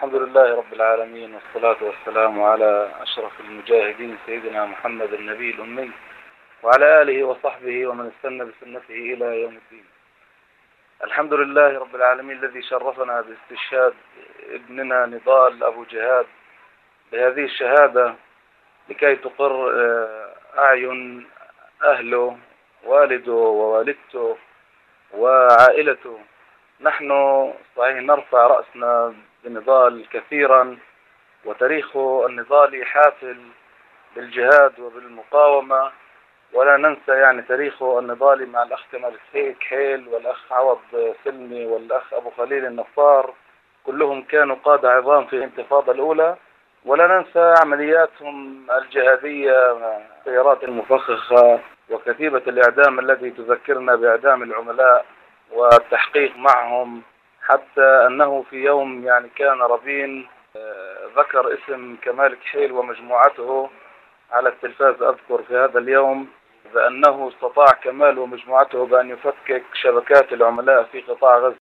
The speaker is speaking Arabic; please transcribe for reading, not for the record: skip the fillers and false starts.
الحمد لله رب العالمين، والصلاة والسلام على أشرف المجاهدين سيدنا محمد النبي الأمي وعلى آله وصحبه ومن استنى بسنته إلى يوم الدين. الحمد لله رب العالمين الذي شرفنا باستشهاد ابننا نضال أبو جهاد بهذه الشهادة لكي تقر أعين أهله، والده ووالدته وعائلته. نحن صحيح نرفع رأسنا بنضال كثيرا، وتاريخه النضالي حافل بالجهاد وبالمقاومة، ولا ننسى يعني تاريخه النضالي مع الأخ كمال كحيل والأخ عوض سلمي والأخ أبو خليل النصار، كلهم كانوا قادة عظام في الانتفاضة الأولى. ولا ننسى عملياتهم الجهادية مع السيارات المفخخة وكتيبة الإعدام الذي تذكرنا بإعدام العملاء والتحقيق معهم، حتى أنه في يوم يعني كان ربين ذكر اسم كمال كحيل ومجموعته على التلفاز. أذكر في هذا اليوم بأنه استطاع كمال ومجموعته بأن يفكك شبكات العملاء في قطاع غزة.